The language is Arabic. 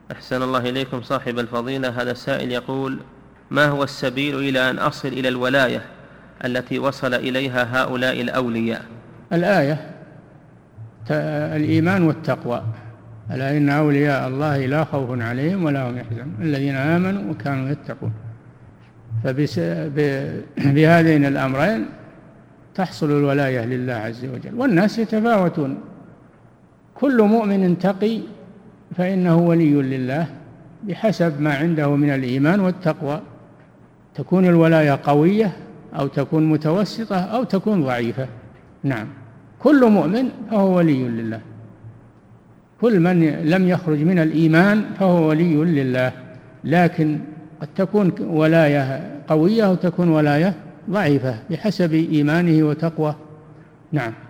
أحسن الله إليكم صاحب الفضيلة. هذا السائل يقول: ما هو السبيل إلى أن أصل إلى الولاية التي وصل إليها هؤلاء الأولياء؟ الآية الإيمان والتقوى: ألا إن أولياء الله لا خوف عليهم ولا هم يحزنون الذين آمنوا وكانوا يتقون. فبهذين الأمرين تحصل الولاية لله عز وجل. والناس يتفاوتون، كل مؤمن تقي فإنه ولي لله بحسب ما عنده من الإيمان والتقوى. تكون الولاية قوية أو تكون متوسطة أو تكون ضعيفة. نعم، كل مؤمن فهو ولي لله، كل من لم يخرج من الإيمان فهو ولي لله، لكن قد تكون ولاية قوية وتكون ولاية ضعيفة بحسب إيمانه وتقوى. نعم.